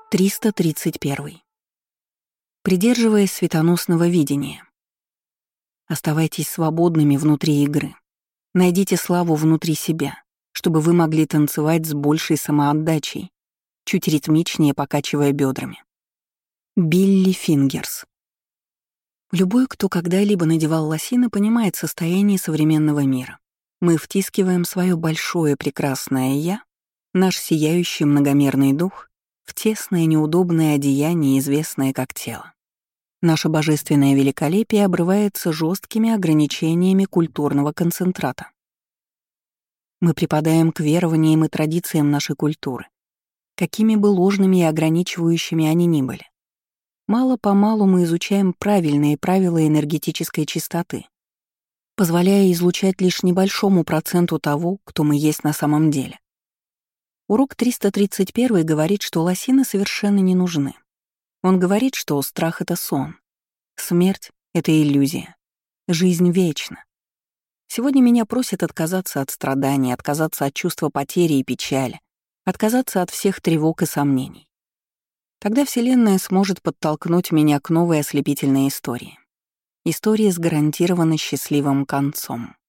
331. Придерживаясь светоносного видения. Оставайтесь свободными внутри игры. Найдите славу внутри себя, чтобы вы могли танцевать с большей самоотдачей, чуть ритмичнее покачивая бедрами. Билли Фингерс. Любой, кто когда-либо надевал лосины, понимает состояние современного мира. Мы втискиваем свое большое прекрасное «я», наш сияющий многомерный дух, в тесное неудобное одеяние, известное как тело. Наше божественное великолепие обрывается жесткими ограничениями культурного концентрата. Мы припадаем к верованиям и традициям нашей культуры, какими бы ложными и ограничивающими они ни были. Мало-помалу мы изучаем правильные правила энергетической чистоты, позволяя излучать лишь небольшому проценту того, кто мы есть на самом деле. Урок 331 говорит, что лосины совершенно не нужны. Он говорит, что страх — это сон, смерть — это иллюзия, жизнь вечна. Сегодня меня просят отказаться от страданий, отказаться от чувства потери и печали, отказаться от всех тревог и сомнений. Тогда Вселенная сможет подтолкнуть меня к новой ослепительной истории. Истории с гарантированно счастливым концом.